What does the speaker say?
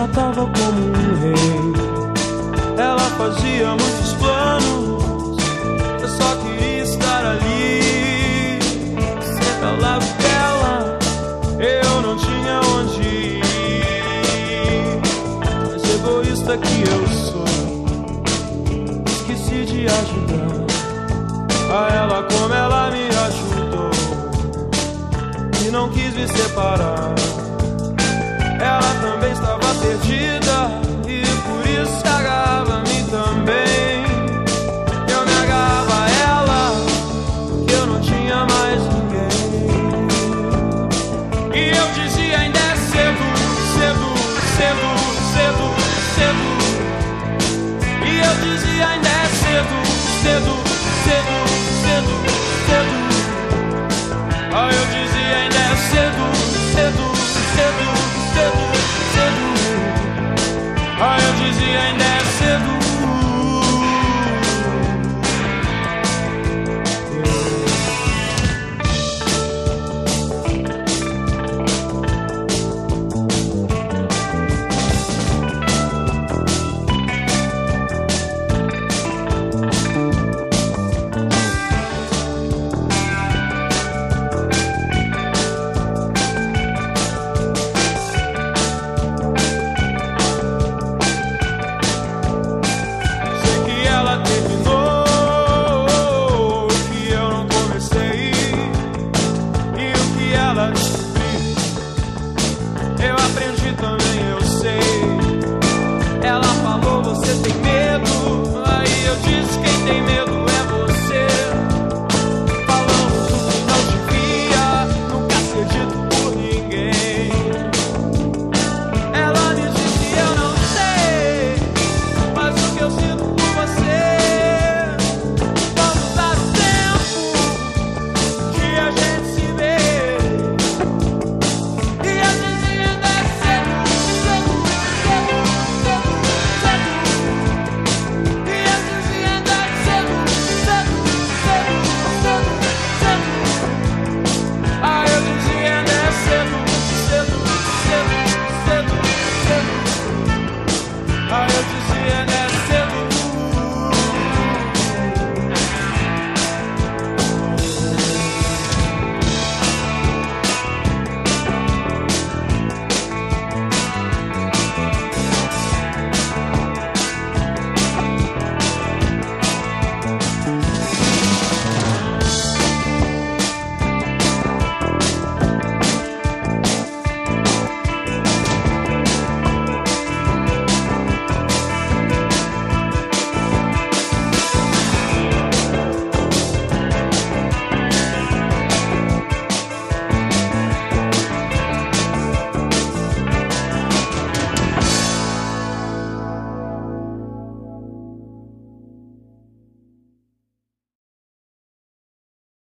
tratava como um rei. Ela fazia muitos planos, eu só queria estar ali. Sempre ao lado dela, eu não tinha onde ir. Mas egoísta que eu sou, esqueci de ajudar a ela como ela me ajudou, e não quis me separar. Ela também estava perdida e por isso se agarrava a mim também. Eu me agarrava a ela porque eu não tinha mais ninguém. E eu dizia: ainda é cedo, cedo, cedo, cedo, cedo. E eu dizia: ainda é cedo, cedo,